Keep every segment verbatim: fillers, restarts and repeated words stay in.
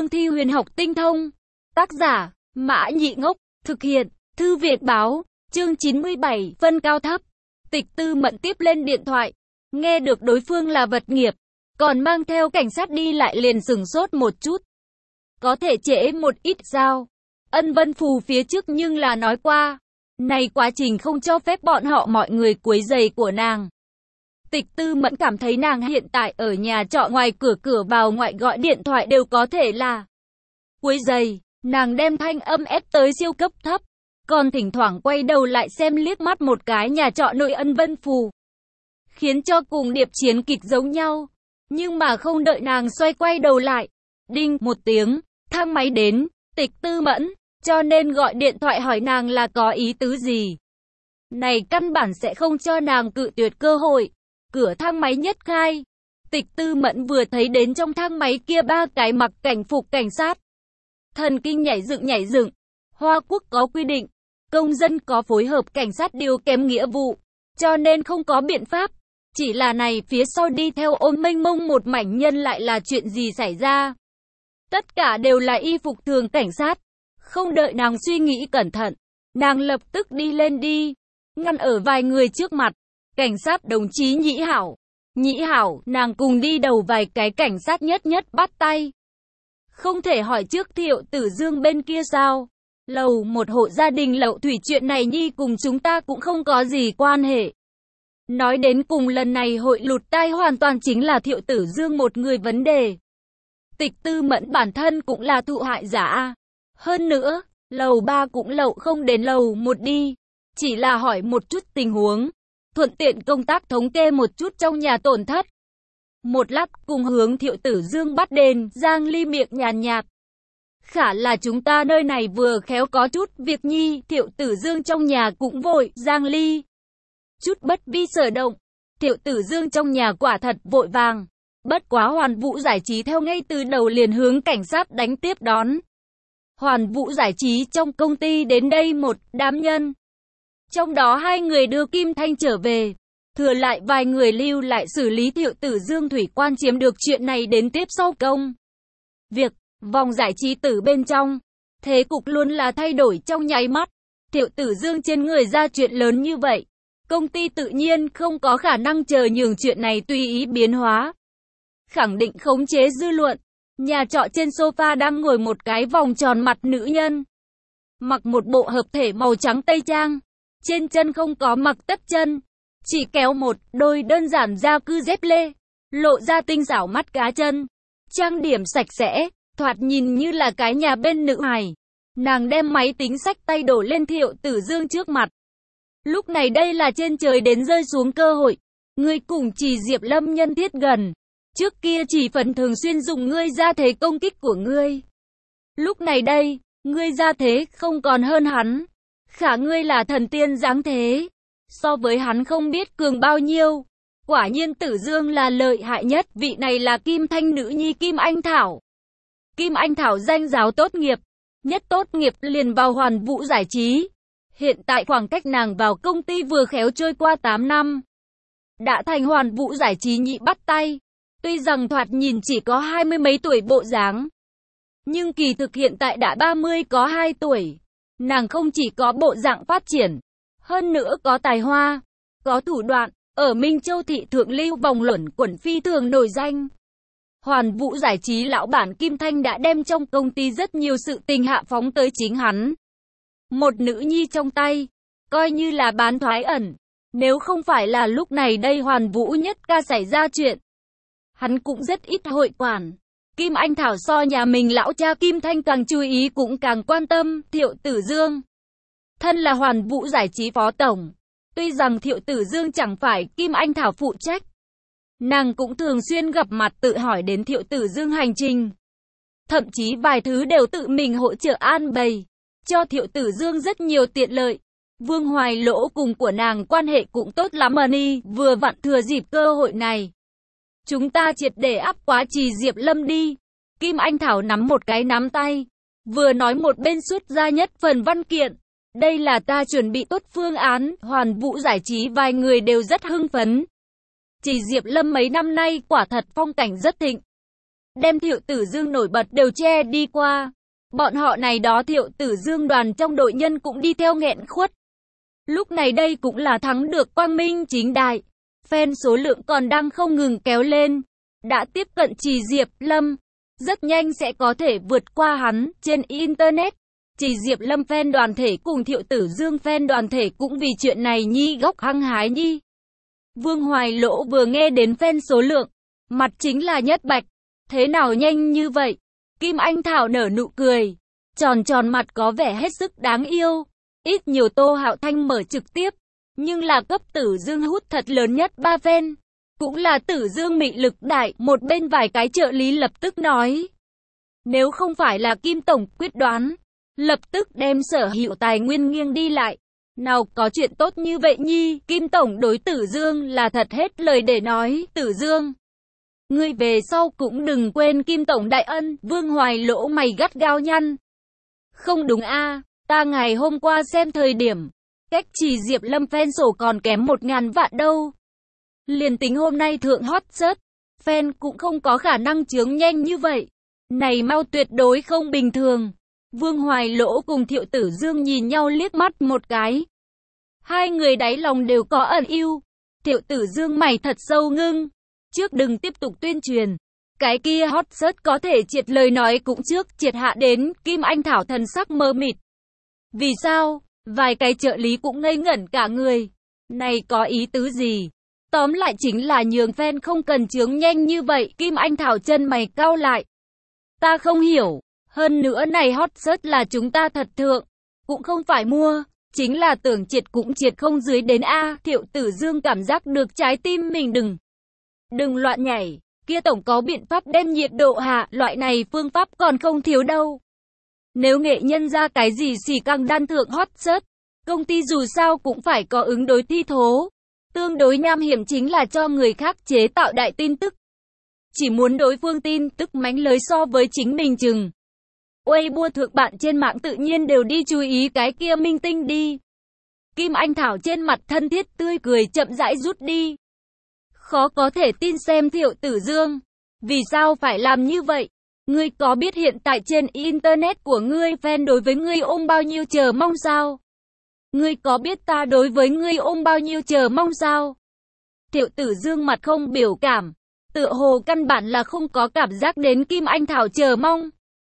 Cương thi huyền học tinh thông. Tác giả, Mã Nhị Ngốc, thực hiện, Thư Việt báo, chương chín mươi bảy, phân cao thấp. Tịch Tư Mẫn tiếp lên điện thoại, nghe được đối phương là vật nghiệp, còn mang theo cảnh sát đi lại liền sửng sốt một chút. Có thể trễ một ít sao? Ân Vân Phù phía trước nhưng là nói qua, này quá trình không cho phép bọn họ mọi người quấy rầy của nàng. Tịch Tư Mẫn cảm thấy nàng hiện tại ở nhà trọ ngoài cửa cửa vào ngoại gọi điện thoại đều có thể là quấy rầy, nàng đem thanh âm ép tới siêu cấp thấp, còn thỉnh thoảng quay đầu lại xem liếc mắt một cái nhà trọ nội Ân Vân Phù, khiến cho cùng điệp chiến kịch giống nhau. Nhưng mà không đợi nàng xoay quay đầu lại, đinh một tiếng, thang máy đến. Tịch Tư Mẫn cho nên gọi điện thoại hỏi nàng là có ý tứ gì. Này căn bản sẽ không cho nàng cự tuyệt cơ hội. Cửa thang máy nhất khai, Tịch Tư Mẫn vừa thấy đến trong thang máy kia ba cái mặc cảnh phục cảnh sát, thần kinh nhảy dựng nhảy dựng. Hoa Quốc có quy định, công dân có phối hợp cảnh sát đều kém nghĩa vụ, cho nên không có biện pháp. Chỉ là này phía sau đi theo ôm mênh mông một mảnh nhân lại là chuyện gì xảy ra? Tất cả đều là y phục thường cảnh sát. Không đợi nàng suy nghĩ cẩn thận, nàng lập tức đi lên đi, ngăn ở vài người trước mặt. Cảnh sát đồng chí Nhĩ Hảo, Nhĩ Hảo, nàng cùng đi đầu vài cái cảnh sát nhất nhất bắt tay. Không thể hỏi trước Thiệu Tử Dương bên kia sao? Lầu một hộ gia đình lậu thủy chuyện này nhi cùng chúng ta cũng không có gì quan hệ. Nói đến cùng lần này hội lụt tai hoàn toàn chính là Thiệu Tử Dương một người vấn đề. Tịch Tư Mẫn bản thân cũng là thụ hại giả. Hơn nữa, lầu ba cũng lậu không đến lầu một đi. Chỉ là hỏi một chút tình huống, thuận tiện công tác thống kê một chút trong nhà tổn thất. Một lát cùng hướng Thiệu Tử Dương bắt đền, Giang Ly miệng nhàn nhạt. Khả là chúng ta nơi này vừa khéo có chút việc nhi, Thiệu Tử Dương trong nhà cũng vội, Giang Ly chút bất vi sở động. Thiệu Tử Dương trong nhà quả thật vội vàng. Bất quá Hoàn Vũ Giải Trí theo ngay từ đầu liền hướng cảnh sát đánh tiếp đón. Hoàn Vũ Giải Trí trong công ty đến đây một đám nhân. Trong đó hai người đưa Kim Thanh trở về. Thừa lại vài người lưu lại xử lý Thiệu Tử Dương thủy quan chiếm được chuyện này đến tiếp sau công. Việc, vòng giải trí tử bên trong. Thế cục luôn là thay đổi trong nháy mắt. Thiệu Tử Dương trên người ra chuyện lớn như vậy. Công ty tự nhiên không có khả năng chờ nhường chuyện này tùy ý biến hóa. Khẳng định khống chế dư luận. Nhà trọ trên sofa đang ngồi một cái vòng tròn mặt nữ nhân. Mặc một bộ hợp thể màu trắng tây trang. Trên chân không có mặc tất chân. Chỉ kéo một đôi đơn giản gia cư dép lê. Lộ ra tinh xảo mắt cá chân. Trang điểm sạch sẽ. Thoạt nhìn như là cái nhà bên nữ hài. Nàng đem máy tính xách tay đổ lên Thiệu Tử Dương trước mặt. Lúc này đây là trên trời đến rơi xuống cơ hội. Ngươi cùng Chỉ Diệp Lâm nhân thiết gần. Trước kia chỉ phần thường xuyên dùng ngươi ra thế công kích của ngươi. Lúc này đây, ngươi ra thế không còn hơn hắn. Khả ngươi là thần tiên dáng thế. So với hắn không biết cường bao nhiêu. Quả nhiên Tử Dương là lợi hại nhất. Vị này là Kim Thanh nữ nhi Kim Anh Thảo. Kim Anh Thảo danh giáo tốt nghiệp. Nhất tốt nghiệp liền vào Hoàn Vũ Giải Trí. Hiện tại khoảng cách nàng vào công ty vừa khéo trôi qua tám năm. Đã thành Hoàn Vũ Giải Trí nhị bắt tay. Tuy rằng thoạt nhìn chỉ có hai mươi mấy tuổi bộ dáng. Nhưng kỳ thực hiện tại đã ba mươi có hai tuổi. Nàng không chỉ có bộ dạng phát triển. Hơn nữa có tài hoa. Có thủ đoạn. Ở Minh Châu thị thượng lưu vòng luẩn quẩn phi thường nổi danh. Hoàn Vũ Giải Trí lão bản Kim Thanh đã đem trong công ty rất nhiều sự tình hạ phóng tới chính hắn. Một nữ nhi trong tay. Coi như là bán thoái ẩn. Nếu không phải là lúc này đây Hoàn Vũ nhất ca xảy ra chuyện. Hắn cũng rất ít hội quản. Kim Anh Thảo so nhà mình lão cha Kim Thanh càng chú ý cũng càng quan tâm Thiệu Tử Dương. Thân là Hoàn Vũ Giải Trí phó tổng. Tuy rằng Thiệu Tử Dương chẳng phải Kim Anh Thảo phụ trách. Nàng cũng thường xuyên gặp mặt tự hỏi đến Thiệu Tử Dương hành trình. Thậm chí vài thứ đều tự mình hỗ trợ an bày. Cho Thiệu Tử Dương rất nhiều tiện lợi. Vương Hoài Lỗ cùng của nàng quan hệ cũng tốt lắm mà ni. Vừa vặn thừa dịp cơ hội này. Chúng ta triệt để áp quá Trì Diệp Lâm đi. Kim Anh Thảo nắm một cái nắm tay. Vừa nói một bên xuất ra nhất phần văn kiện. Đây là ta chuẩn bị tốt phương án. Hoàn Vũ Giải Trí vài người đều rất hưng phấn. Trì Diệp Lâm mấy năm nay quả thật phong cảnh rất thịnh. đem Thiệu Tử Dương nổi bật đều che đi qua. Bọn họ này đó Thiệu Tử Dương đoàn trong đội nhân cũng đi theo nghẹn khuất. Lúc này đây cũng là thắng được quang minh chính đại. Fan số lượng còn đang không ngừng kéo lên. Đã tiếp cận Trì Diệp Lâm. Rất nhanh sẽ có thể vượt qua hắn trên Internet. Trì Diệp Lâm fan đoàn thể cùng Thiệu Tử Dương fan đoàn thể cũng vì chuyện này nhi góc hăng hái nhi. Vương Hoài Lỗ vừa nghe đến fan số lượng. Mặt chính là nhất bạch. Thế nào nhanh như vậy? Kim Anh Thảo nở nụ cười. Tròn tròn mặt có vẻ hết sức đáng yêu. Ít nhiều Tô Hạo Thanh mở trực tiếp. Nhưng là cấp Tử Dương hút thật lớn nhất ba fan. Cũng là Tử Dương mị lực đại. Một bên vài cái trợ lý lập tức nói. Nếu không phải là Kim Tổng quyết đoán. Lập tức đem sở hữu tài nguyên nghiêng đi lại. Nào có chuyện tốt như vậy nhi. Kim Tổng đối Tử Dương là thật hết lời để nói. Tử Dương, ngươi về sau cũng đừng quên Kim Tổng đại ân. Vương Hoài Lỗ mày gắt gao nhăn. Không đúng a, ta ngày hôm qua xem thời điểm. Cách Trì Diệp Lâm fan sổ còn kém một ngàn vạn đâu. Liền tính hôm nay thượng hot search, fan cũng không có khả năng chướng nhanh như vậy. Này mau tuyệt đối không bình thường. Vương Hoài Lỗ cùng Thiệu Tử Dương nhìn nhau liếc mắt một cái. Hai người đáy lòng đều có ẩn yêu. Thiệu Tử Dương mày thật sâu ngưng. Trước đừng tiếp tục tuyên truyền. Cái kia hot search có thể triệt lời nói cũng trước triệt hạ đến. Kim Anh Thảo thần sắc mơ mịt. Vì sao? Vài cái trợ lý cũng ngây ngẩn cả người. Này có ý tứ gì? Tóm lại chính là nhường fan không cần chướng nhanh như vậy. Kim Anh Thảo chân mày cau lại. Ta không hiểu. Hơn nữa này hot search là chúng ta thật thượng. Cũng không phải mua. Chính là tưởng triệt cũng triệt không dưới đến A. Thiệu Tử Dương cảm giác được trái tim mình đừng. Đừng loạn nhảy. Kia tổng có biện pháp đem nhiệt độ hạ. Loại này phương pháp còn không thiếu đâu. Nếu nghệ nhân ra cái gì xì căng đan thượng hot search. Công ty dù sao cũng phải có ứng đối thi thố. Tương đối nham hiểm chính là cho người khác chế tạo đại tin tức. Chỉ muốn đối phương tin tức mánh lới so với chính mình chừng. Weibo thượng bạn trên mạng tự nhiên đều đi chú ý cái kia minh tinh đi. Kim Anh Thảo trên mặt thân thiết tươi cười chậm rãi rút đi. Khó có thể tin xem Thiệu Tử Dương. Vì sao phải làm như vậy? Ngươi có biết hiện tại trên Internet của ngươi fan đối với ngươi ôm bao nhiêu chờ mong sao? Ngươi có biết ta đối với ngươi ôm bao nhiêu chờ mong sao? Thiệu Tử Dương mặt không biểu cảm. Tựa hồ căn bản là không có cảm giác đến Kim Anh Thảo chờ mong.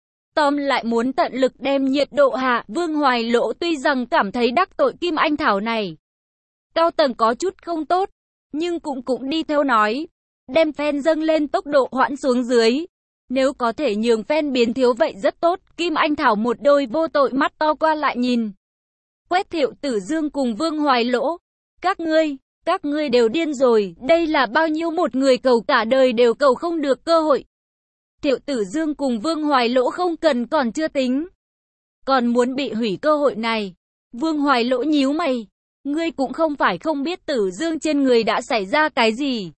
Tom lại muốn tận lực đem nhiệt độ hạ. Vương Hoài Lỗ tuy rằng cảm thấy đắc tội Kim Anh Thảo này. Cao tầng có chút không tốt. Nhưng cũng cũng đi theo nói. Đem fan dâng lên tốc độ hoãn xuống dưới. Nếu có thể nhường fan biến thiếu vậy rất tốt. Kim Anh Thảo một đôi vô tội mắt to qua lại nhìn. Quét Thiệu Tử Dương cùng Vương Hoài Lỗ. Các ngươi, các ngươi đều điên rồi. Đây là bao nhiêu một người cầu cả đời đều cầu không được cơ hội. Thiệu Tử Dương cùng Vương Hoài Lỗ không cần còn chưa tính. Còn muốn bị hủy cơ hội này. Vương Hoài Lỗ nhíu mày. Ngươi cũng không phải không biết Tử Dương trên người đã xảy ra cái gì.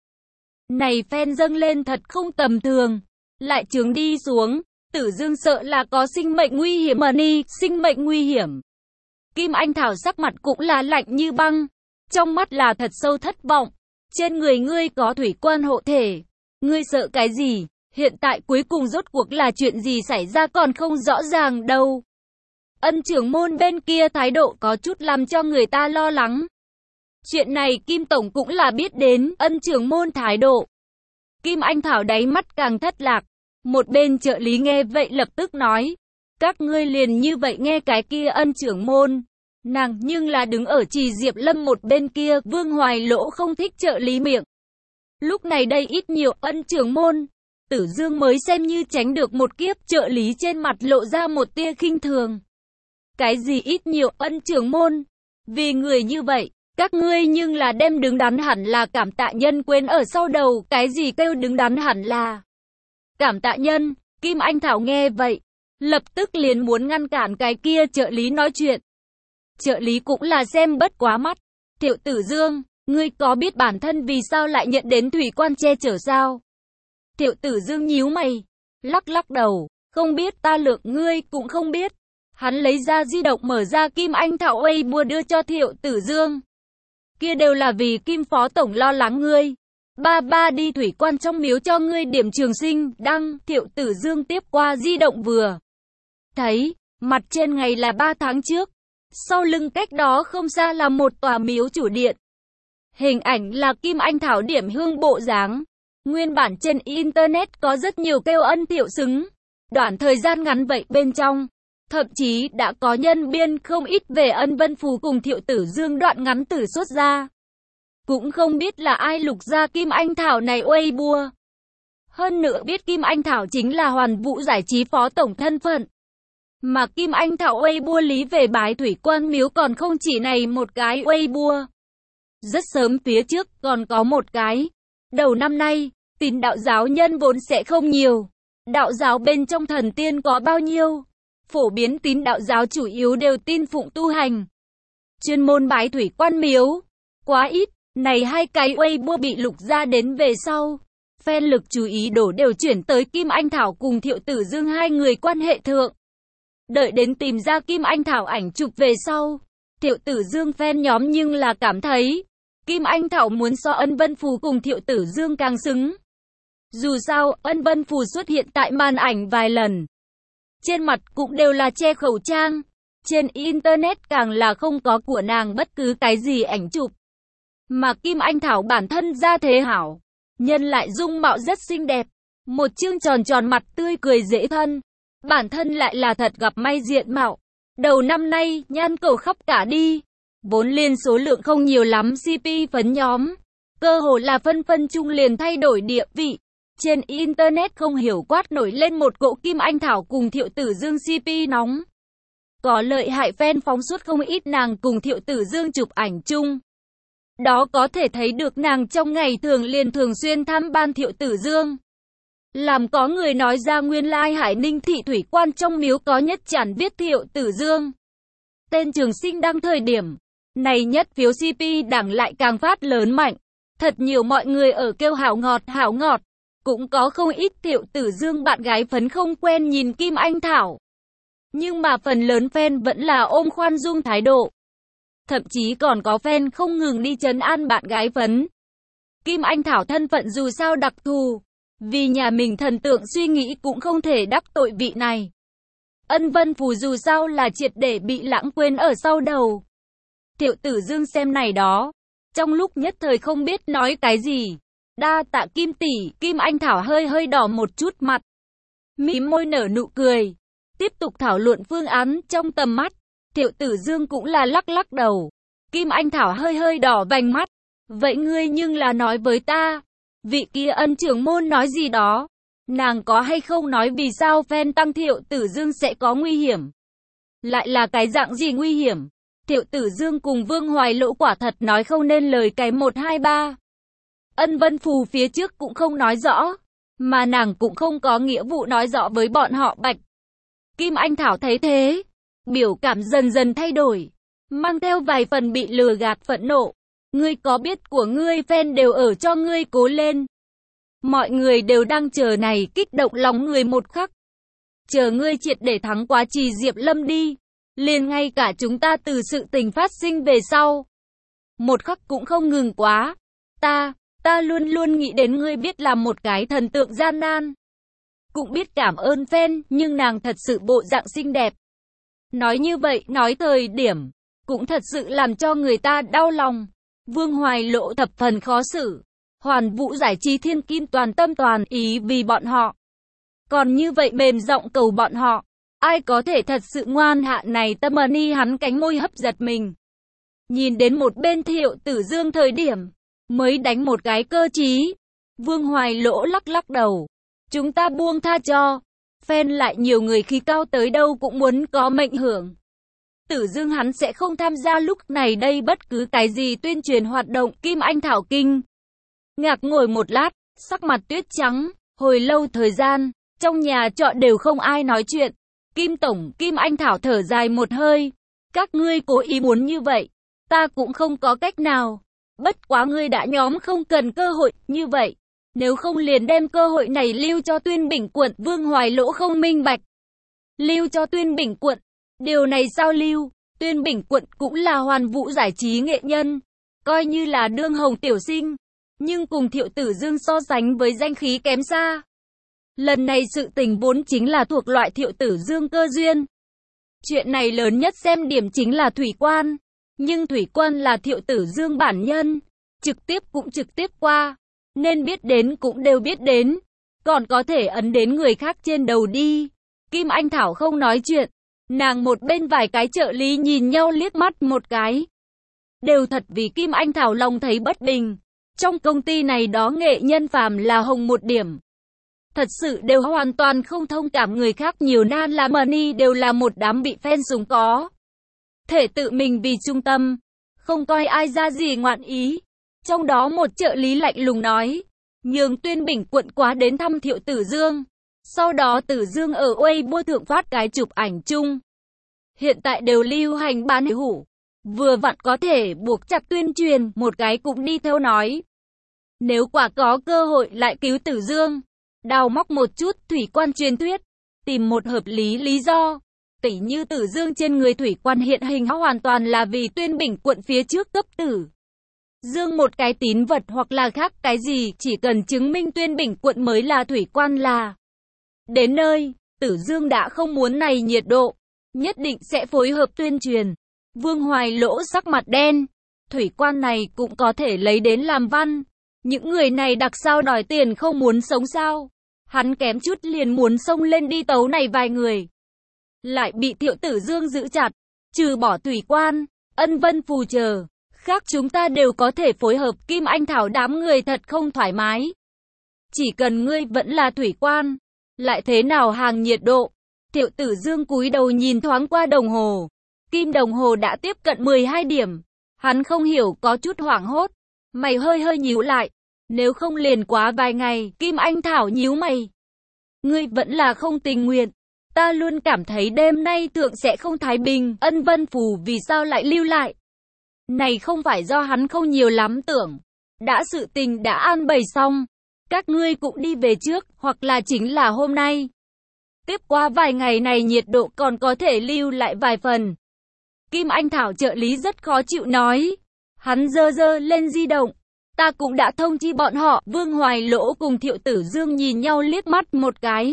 Này fan dâng lên thật không tầm thường. Lại trướng đi xuống. Tử Dương sợ là có sinh mệnh nguy hiểm mà ni, sinh mệnh nguy hiểm. Kim Anh Thảo sắc mặt cũng là lạnh như băng. Trong mắt là thật sâu thất vọng. Trên người ngươi có thủy quan hộ thể. Ngươi sợ cái gì? Hiện tại cuối cùng rốt cuộc là chuyện gì xảy ra còn không rõ ràng đâu. Ân trưởng môn bên kia thái độ có chút làm cho người ta lo lắng. Chuyện này Kim Tổng cũng là biết đến ân trưởng môn thái độ. Kim Anh Thảo đáy mắt càng thất lạc. Một bên trợ lý nghe vậy lập tức nói. Các ngươi liền như vậy nghe cái kia ân trưởng môn. Nàng nhưng là đứng ở Trì Diệp Lâm một bên kia. Vương Hoài Lỗ không thích trợ lý miệng. Lúc này đây ít nhiều ân trưởng môn. Tử Dương mới xem như tránh được một kiếp. Trợ lý trên mặt lộ ra một tia khinh thường. Cái gì ít nhiều ân trưởng môn? Vì người như vậy, các ngươi nhưng là đem đứng đắn hẳn là cảm tạ nhân quên ở sau đầu. Cái gì kêu đứng đắn hẳn là cảm tạ nhân? Kim Anh Thảo nghe vậy, lập tức liền muốn ngăn cản cái kia trợ lý nói chuyện. Trợ lý cũng là xem bất quá mắt. Thiệu Tử Dương, ngươi có biết bản thân vì sao lại nhận đến thủy quan che chở sao? Thiệu Tử Dương nhíu mày, lắc lắc đầu, không biết ta lượng ngươi cũng không biết. Hắn lấy ra di động mở ra Kim Anh Thảo Weibo đưa cho Thiệu Tử Dương. Kia đều là vì Kim Phó Tổng lo lắng ngươi. Ba ba đi thủy quan trong miếu cho ngươi điểm trường sinh, đăng, Thiệu Tử Dương tiếp qua di động vừa. Thấy, mặt trên ngày là ba tháng trước. Sau lưng cách đó không xa là một tòa miếu chủ điện. Hình ảnh là Kim Anh Thảo điểm hương bộ dáng. Nguyên bản trên Internet có rất nhiều kêu ân thiệu xứng. Đoạn thời gian ngắn vậy bên trong, thậm chí đã có nhân biên không ít về Ân Vân Phù cùng Thiệu Tử Dương đoạn ngắn tử xuất ra. Cũng không biết là ai lục ra Kim Anh Thảo này uây bua. Hơn nữa biết Kim Anh Thảo chính là Hoàn Vũ Giải trí phó tổng thân phận. Mà Kim Anh Thảo uây bua lý về bái thủy quan miếu còn không chỉ này một cái uây bua. Rất sớm phía trước còn có một cái. Đầu năm nay, tín đạo giáo nhân vốn sẽ không nhiều. Đạo giáo bên trong thần tiên có bao nhiêu? Phổ biến tín đạo giáo chủ yếu đều tin phụng tu hành. Chuyên môn bái thủy quan miếu. Quá ít, này hai cái uây bua bị lục ra đến về sau. Fan lực chú ý đổ đều chuyển tới Kim Anh Thảo cùng Thiệu Tử Dương hai người quan hệ thượng. Đợi đến tìm ra Kim Anh Thảo ảnh chụp về sau. Thiệu Tử Dương fan nhóm nhưng là cảm thấy Kim Anh Thảo muốn so Ân Vân Phù cùng Thiệu Tử Dương càng xứng. Dù sao, Ân Vân Phù xuất hiện tại màn ảnh vài lần. Trên mặt cũng đều là che khẩu trang. Trên Internet càng là không có của nàng bất cứ cái gì ảnh chụp. Mà Kim Anh Thảo bản thân ra thế hảo. Nhân lại dung mạo rất xinh đẹp. Một chương tròn tròn mặt tươi cười dễ thân. Bản thân lại là thật gặp may diện mạo. Đầu năm nay, nhan cầu khắp cả đi. Vốn liên số lượng không nhiều lắm xê pê phấn nhóm. Cơ hồ là phân phân chung liền thay đổi địa vị. Trên Internet không hiểu quát nổi lên một cỗ Kim Anh Thảo cùng Thiệu Tử Dương xê pê nóng. Có lợi hại fan phóng suốt không ít nàng cùng Thiệu Tử Dương chụp ảnh chung. Đó có thể thấy được nàng trong ngày thường liền thường xuyên thăm ban Thiệu Tử Dương. Làm có người nói ra nguyên lai Hải Ninh thị thủy quan trong miếu có nhất chản viết Thiệu Tử Dương. Tên trường sinh đăng thời điểm. Này nhất phiếu xê pê đẳng lại càng phát lớn mạnh. Thật nhiều mọi người ở kêu hảo ngọt hảo ngọt. Cũng có không ít Thiệu Tử Dương bạn gái phấn không quen nhìn Kim Anh Thảo. Nhưng mà phần lớn fan vẫn là ôm khoan dung thái độ. Thậm chí còn có fan không ngừng đi trấn an bạn gái phấn. Kim Anh Thảo thân phận dù sao đặc thù. Vì nhà mình thần tượng suy nghĩ cũng không thể đắc tội vị này. Ân Vân Phù dù sao là triệt để bị lãng quên ở sau đầu. Thiệu Tử Dương xem này đó. Trong lúc nhất thời không biết nói cái gì. Đa tạ Kim tỷ, Kim Anh Thảo hơi hơi đỏ một chút mặt. Mím môi nở nụ cười. Tiếp tục thảo luận phương án trong tầm mắt. Thiệu Tử Dương cũng là lắc lắc đầu. Kim Anh Thảo hơi hơi đỏ vành mắt. Vậy ngươi nhưng là nói với ta. Vị kia Ân trưởng môn nói gì đó. Nàng có hay không nói vì sao fan tăng Thiệu Tử Dương sẽ có nguy hiểm. Lại là cái dạng gì nguy hiểm. Thiệu Tử Dương cùng Vương Hoài Lỗ quả thật nói không nên lời cái một hai ba. Ân Vân Phù phía trước cũng không nói rõ. Mà nàng cũng không có nghĩa vụ nói rõ với bọn họ bạch. Kim Anh Thảo thấy thế. Biểu cảm dần dần thay đổi. Mang theo vài phần bị lừa gạt phẫn nộ. Ngươi có biết của ngươi fan đều ở cho ngươi cố lên. Mọi người đều đang chờ này kích động lòng người một khắc. Chờ ngươi triệt để thắng quá Trì Diệp Lâm đi. Liền ngay cả chúng ta từ sự tình phát sinh về sau. Một khắc cũng không ngừng quá. Ta, ta luôn luôn nghĩ đến ngươi biết là một cái thần tượng gian nan. Cũng biết cảm ơn fan, nhưng nàng thật sự bộ dạng xinh đẹp. Nói như vậy, nói thời điểm, cũng thật sự làm cho người ta đau lòng. Vương Hoài Lỗ thập phần khó xử. Hoàn Vũ Giải trí thiên kim toàn tâm toàn ý vì bọn họ. Còn như vậy mềm giọng cầu bọn họ. Ai có thể thật sự ngoan hạ này tâm ni hắn cánh môi hấp giật mình. Nhìn đến một bên Thiệu Tử Dương thời điểm. Mới đánh một cái cơ trí. Vương Hoài Lỗ lắc lắc đầu. Chúng ta buông tha cho. Fan lại nhiều người khi cao tới đâu cũng muốn có mệnh hưởng. Tử Dương hắn sẽ không tham gia lúc này đây bất cứ cái gì tuyên truyền hoạt động. Kim Anh Thảo kinh ngạc ngồi một lát, sắc mặt tuyết trắng. Hồi lâu thời gian, trong nhà trọ đều không ai nói chuyện. Kim Tổng, Kim Anh Thảo thở dài một hơi. Các ngươi cố ý muốn như vậy, ta cũng không có cách nào. Bất quá ngươi đã nhóm không cần cơ hội như vậy. Nếu không liền đem cơ hội này lưu cho Tuyên Bình quận. Vương Hoài Lỗ không minh bạch. Lưu cho Tuyên Bình quận. Điều này sao lưu? Tuyên Bình quận cũng là Hoàn Vũ Giải trí nghệ nhân. Coi như là đương hồng tiểu sinh. nhưng cùng Thiệu Tử Dương so sánh với danh khí kém xa. Lần này sự tình vốn chính là thuộc loại Thiệu Tử Dương cơ duyên. Chuyện này lớn nhất xem điểm chính là Thủy Quan, nhưng Thủy Quan là Thiệu Tử Dương bản nhân, trực tiếp cũng trực tiếp qua, nên biết đến cũng đều biết đến, còn có thể ấn đến người khác trên đầu đi. Kim Anh Thảo không nói chuyện, nàng một bên vài cái trợ lý nhìn nhau liếc mắt một cái. Đều thật vì Kim Anh Thảo lòng thấy bất bình, trong công ty này đó nghệ nhân phàm là hồng một điểm. Thật sự đều hoàn toàn không thông cảm người khác nhiều nan là money đều là một đám bị fan súng có. Thể tự mình vì trung tâm, không coi ai ra gì ngoạn ý. Trong đó một trợ lý lạnh lùng nói, nhường Tuyên Bình quận quá đến thăm Thiệu Tử Dương. Sau đó Tử Dương ở Weibo thượng phát cái chụp ảnh chung. Hiện tại đều lưu hành bán hủ. Vừa vặn có thể buộc chặt tuyên truyền, một cái cũng đi theo nói. Nếu quả có cơ hội lại cứu Tử Dương, đào móc một chút Thủy Quan truyền thuyết, tìm một hợp lý lý do. Tỉ như Tử Dương trên người Thủy Quan hiện hình hoàn toàn là vì Tuyên Bình quận phía trước cấp Tử Dương một cái tín vật hoặc là khác cái gì, chỉ cần chứng minh Tuyên Bình quận mới là Thủy Quan là. Đến nơi, Tử Dương đã không muốn này nhiệt độ, nhất định sẽ phối hợp tuyên truyền. Vương Hoài Lỗ sắc mặt đen, Thủy Quan này cũng có thể lấy đến làm văn. Những người này đặc sao đòi tiền không muốn sống sao? Hắn kém chút liền muốn xông lên đi tấu này vài người. Lại bị Thiệu Tử Dương giữ chặt, trừ bỏ Thủy Quan, Ân Vân phù chờ, khác chúng ta đều có thể phối hợp. Kim Anh Thảo đám người thật không thoải mái. Chỉ cần ngươi vẫn là Thủy Quan, lại thế nào hàng nhiệt độ? Thiệu Tử Dương cúi đầu nhìn thoáng qua đồng hồ. Kim đồng hồ đã tiếp cận mười hai điểm. Hắn không hiểu có chút hoảng hốt. Mày hơi hơi nhíu lại. Nếu không liền quá vài ngày. Kim Anh Thảo nhíu mày. Ngươi vẫn là không tình nguyện. Ta luôn cảm thấy đêm nay thượng sẽ không thái bình. Ân Vân Phù vì sao lại lưu lại? Này không phải do hắn không nhiều lắm tưởng. Đã sự tình đã an bày xong. Các ngươi cũng đi về trước. Hoặc là chính là hôm nay. Tiếp qua vài ngày này nhiệt độ còn có thể lưu lại vài phần. Kim Anh Thảo trợ lý rất khó chịu nói. Hắn giơ giơ lên di động. Ta cũng đã thông chi bọn họ. Vương Hoài Lỗ cùng Thiệu Tử Dương nhìn nhau liếc mắt một cái.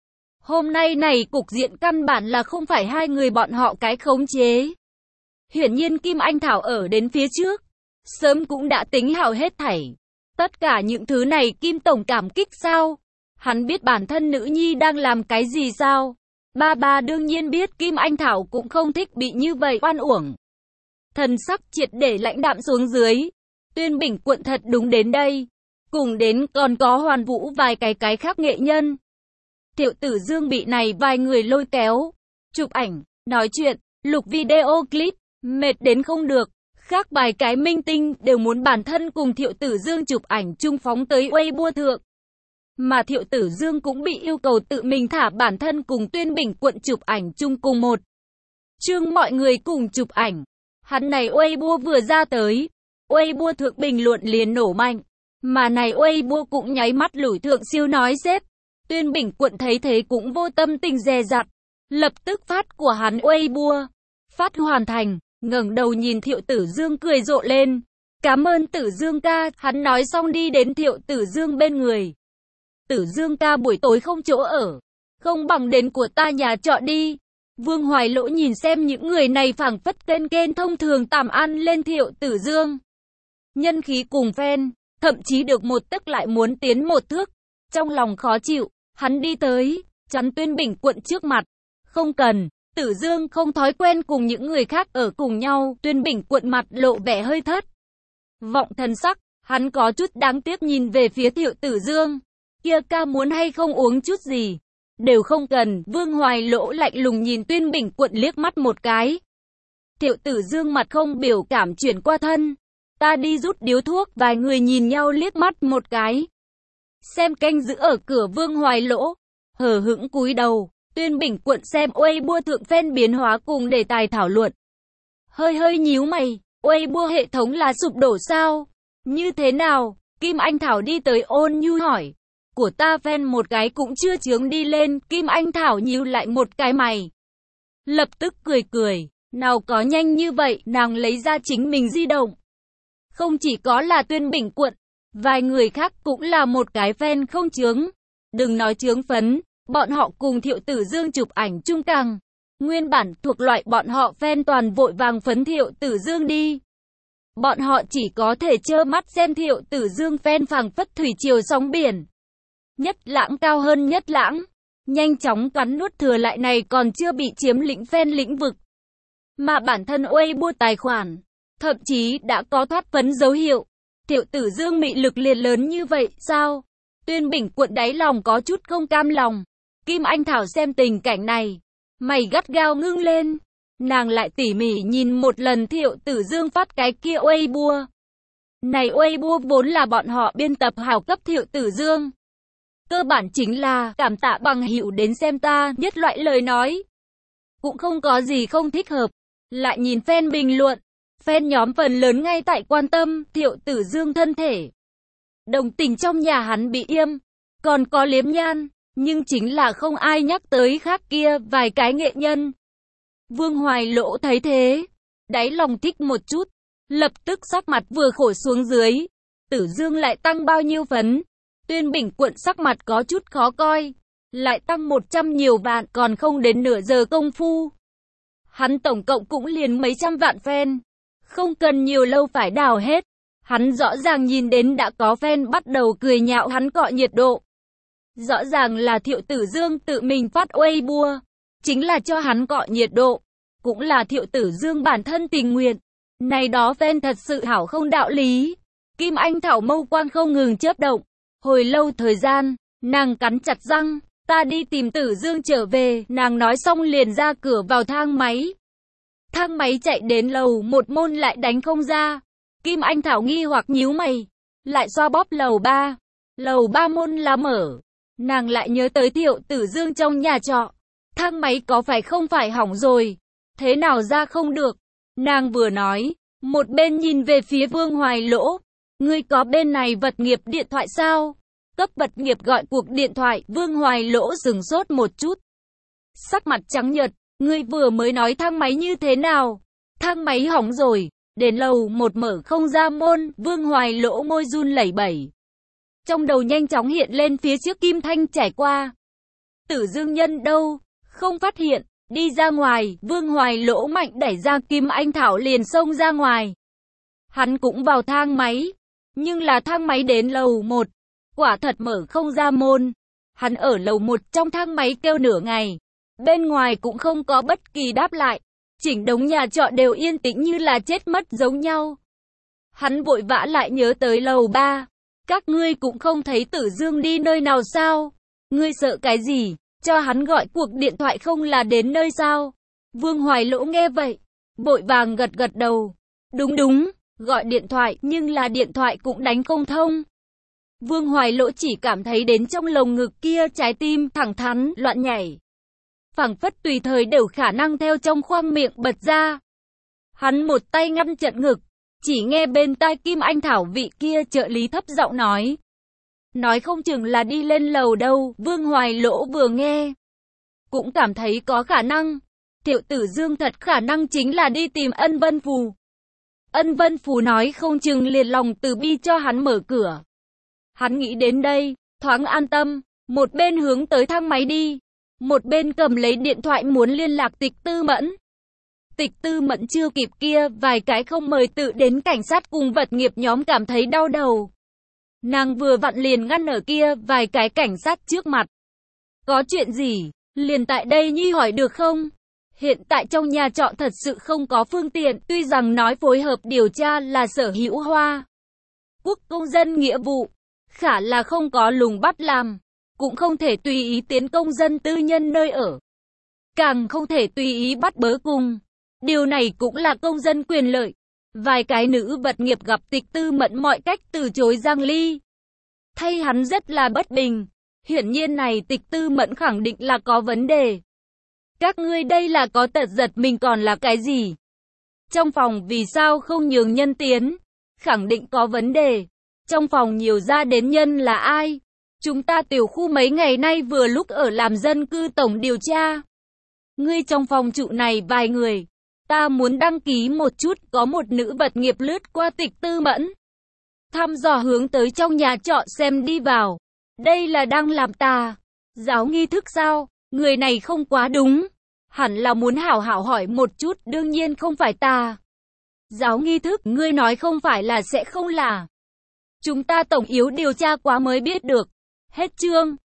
Hôm nay này cục diện căn bản là không phải hai người bọn họ cái khống chế. Hiển nhiên Kim Anh Thảo ở đến phía trước. Sớm cũng đã tính hảo hết thảy. Tất cả những thứ này Kim Tổng cảm kích sao? Hắn biết bản thân nữ nhi đang làm cái gì sao? Ba ba đương nhiên biết Kim Anh Thảo cũng không thích bị như vậy oan uổng. Thần sắc triệt để lãnh đạm xuống dưới. Tuyên Bình quận thật đúng đến đây. Cùng đến còn có Hoàn Vũ vài cái cái khác nghệ nhân. Thiệu Tử Dương bị này vài người lôi kéo. Chụp ảnh, nói chuyện, lục video clip, mệt đến không được. Khác vài cái minh tinh đều muốn bản thân cùng Thiệu Tử Dương chụp ảnh chung phóng tới Weibo thượng. Mà Thiệu Tử Dương cũng bị yêu cầu tự mình thả bản thân cùng Tuyên Bình quận chụp ảnh chung cùng một chương mọi người cùng chụp ảnh. Hắn này Weibo vừa ra tới, Weibo thượng bình luận liền nổ mạnh. Mà này Weibo cũng nháy mắt lủi thượng siêu nói xếp. Tuyên Bình quận thấy thế cũng vô tâm tình dè dặt. Lập tức phát của hắn Weibo. Phát hoàn thành, ngẩng đầu nhìn Thiệu Tử Dương cười rộ lên. Cảm ơn Tử Dương ca, hắn nói xong đi đến Thiệu Tử Dương bên người. Tử Dương ca buổi tối không chỗ ở, không bằng đến của ta nhà trọ đi. Vương Hoài Lỗ nhìn xem những người này phảng phất kên kên thông thường tạm ăn lên Thiệu Tử Dương. Nhân khí cùng fan, thậm chí được một tức lại muốn tiến một thước. Trong lòng khó chịu, hắn đi tới, chắn Tuyên Bình quận trước mặt. Không cần, Tử Dương không thói quen cùng những người khác ở cùng nhau. Tuyên Bình quận mặt lộ vẻ hơi thất vọng thần sắc, hắn có chút đáng tiếc nhìn về phía Thiệu Tử Dương. Kia ca muốn hay không uống chút gì? Đều không cần. Vương Hoài Lỗ lạnh lùng nhìn Tuyên Bình quận liếc mắt một cái. Thiệu Tử Dương mặt không biểu cảm chuyển qua thân. Ta đi rút điếu thuốc. Vài người nhìn nhau liếc mắt một cái. Xem canh giữ ở cửa Vương Hoài Lỗ hờ hững cúi đầu. Tuyên Bình quận xem Weibo thượng fan biến hóa cùng đề tài thảo luận. Hơi hơi nhíu mày. Weibo hệ thống là sụp đổ sao? Như thế nào? Kim Anh Thảo đi tới ôn nhu hỏi. Của ta fan một cái cũng chưa chướng đi lên. Kim Anh Thảo nhíu lại một cái mày. Lập tức cười cười. Nào có nhanh như vậy. Nàng lấy ra chính mình di động. Không chỉ có là Tuyên Bình quận, Vài người khác cũng là một cái fan không chướng. Đừng nói chướng phấn, bọn họ cùng Thiệu Tử Dương chụp ảnh chung càng. Nguyên bản thuộc loại bọn họ fan toàn vội vàng phấn Thiệu Tử Dương đi. Bọn họ chỉ có thể trơ mắt xem Thiệu Tử Dương fan phảng phất thủy triều sóng biển. Nhất lãng cao hơn nhất lãng. Nhanh chóng cắn nuốt thừa lại này còn chưa bị chiếm lĩnh fan lĩnh vực. Mà bản thân Weibo tài khoản, thậm chí đã có thoát phấn dấu hiệu. Thiệu Tử Dương mị lực liền lớn như vậy, sao? Tuyên Bình Quận đáy lòng có chút không cam lòng. Kim Anh Thảo xem tình cảnh này, mày gắt gao ngưng lên. Nàng lại tỉ mỉ nhìn một lần Thiệu Tử Dương phát cái kia Weibo. Này Weibo vốn là bọn họ biên tập hào cấp Thiệu Tử Dương. Cơ bản chính là cảm tạ bằng hữu đến xem ta, nhất loại lời nói. Cũng không có gì không thích hợp. Lại nhìn fan bình luận. Fan nhóm phần lớn ngay tại quan tâm Thiệu Tử Dương thân thể. Đồng tình trong nhà hắn bị yêm. Còn có liếm nhan. Nhưng chính là không ai nhắc tới khác kia vài cái nghệ nhân. Vương Hoài Lỗ thấy thế. Đáy lòng thích một chút. Lập tức sắc mặt vừa khổ xuống dưới. Tử Dương lại tăng bao nhiêu phấn. Tuyên Bình Quận sắc mặt có chút khó coi. Lại tăng một trăm nhiều vạn còn không đến nửa giờ công phu. Hắn tổng cộng cũng liền mấy trăm vạn fan. Không cần nhiều lâu phải đào hết. Hắn rõ ràng nhìn đến đã có fan bắt đầu cười nhạo hắn cọ nhiệt độ. Rõ ràng là Thiệu Tử Dương tự mình phát Weibo. Chính là cho hắn cọ nhiệt độ. Cũng là Thiệu Tử Dương bản thân tình nguyện. Này đó fan thật sự hảo không đạo lý. Kim Anh Thảo mâu quan không ngừng chớp động. Hồi lâu thời gian, nàng cắn chặt răng. Ta đi tìm Tử Dương trở về. Nàng nói xong liền ra cửa vào thang máy. Thang máy chạy đến lầu một môn lại đánh không ra. Kim Anh Thảo nghi hoặc nhíu mày. Lại xoa bóp lầu ba. Lầu ba môn là mở. Nàng lại nhớ tới Thiệu Tử Dương trong nhà trọ. Thang máy có phải không phải hỏng rồi. Thế nào ra không được. Nàng vừa nói. Một bên nhìn về phía Vương Hoài Lỗ. Ngươi có bên này vật nghiệp điện thoại sao? Cấp vật nghiệp gọi cuộc điện thoại. Vương Hoài Lỗ sừng sốt một chút. Sắc mặt trắng nhợt. Ngươi vừa mới nói thang máy như thế nào? Thang máy hỏng rồi. Đến lầu một mở không ra môn. Vương Hoài Lỗ môi run lẩy bẩy. Trong đầu nhanh chóng hiện lên phía trước Kim Thanh trải qua. Tử Dương nhân đâu? Không phát hiện. Đi ra ngoài. Vương Hoài Lỗ mạnh đẩy ra Kim Anh Thảo liền xông ra ngoài. Hắn cũng vào thang máy. Nhưng là thang máy đến lầu một. Quả thật mở không ra môn. Hắn ở lầu một trong thang máy kêu nửa ngày. Bên ngoài cũng không có bất kỳ đáp lại. Chỉnh đống nhà trọ đều yên tĩnh như là chết mất giống nhau. Hắn vội vã lại nhớ tới lầu ba. Các ngươi cũng không thấy Tử Dương đi nơi nào sao? Ngươi sợ cái gì? Cho hắn gọi cuộc điện thoại không là đến nơi sao? Vương Hoài Lỗ nghe vậy. Vội vàng gật gật đầu. Đúng đúng, gọi điện thoại nhưng là điện thoại cũng đánh không thông. Vương Hoài Lỗ chỉ cảm thấy đến trong lồng ngực kia trái tim thẳng thắn, loạn nhảy. Phảng phất tùy thời đều khả năng theo trong khoang miệng bật ra. Hắn một tay ngăn chặn ngực, chỉ nghe bên tai Kim Anh Thảo vị kia trợ lý thấp giọng nói. Nói không chừng là đi lên lầu đâu. Vương Hoài Lỗ vừa nghe, cũng cảm thấy có khả năng. Thiệu Tử Dương thật khả năng chính là đi tìm Ân Vân Phù. Ân Vân Phù nói không chừng liền lòng từ bi cho hắn mở cửa. Hắn nghĩ đến đây, thoáng an tâm, một bên hướng tới thang máy đi. Một bên cầm lấy điện thoại muốn liên lạc Tịch Tư Mẫn. Tịch Tư Mẫn chưa kịp kia, vài cái không mời tự đến cảnh sát cùng vật nghiệp nhóm cảm thấy đau đầu. Nàng vừa vặn liền ngăn ở kia, vài cái cảnh sát trước mặt. Có chuyện gì? Liền tại đây nhi hỏi được không? Hiện tại trong nhà trọ thật sự không có phương tiện, tuy rằng nói phối hợp điều tra là sở hữu Hoa Quốc công dân nghĩa vụ, khả là không có lùng bắt làm. Cũng không thể tùy ý tiến công dân tư nhân nơi ở. Càng không thể tùy ý bắt bớ cùng. Điều này cũng là công dân quyền lợi. Vài cái nữ vật nghiệp gặp Tịch Tư Mẫn mọi cách từ chối Giang Ly. Thay hắn rất là bất bình. Hiển nhiên này Tịch Tư Mẫn khẳng định là có vấn đề. Các ngươi đây là có tật giật mình còn là cái gì? Trong phòng vì sao không nhường nhân tiến? Khẳng định có vấn đề. Trong phòng nhiều ra đến nhân là ai? Chúng ta tiểu khu mấy ngày nay vừa lúc ở làm dân cư tổng điều tra. Ngươi trong phòng trụ này vài người. Ta muốn đăng ký một chút, có một nữ vật nghiệp lướt qua Tịch Tư Mẫn. thăm dò hướng tới trong nhà trọ xem đi vào. Đây là đang làm tà giáo nghi thức sao? Người này không quá đúng. Hẳn là muốn hảo hảo hỏi một chút, đương nhiên không phải tà giáo nghi thức, ngươi nói không phải là sẽ không là. Chúng ta tổng yếu điều tra quá mới biết được. Hết chương.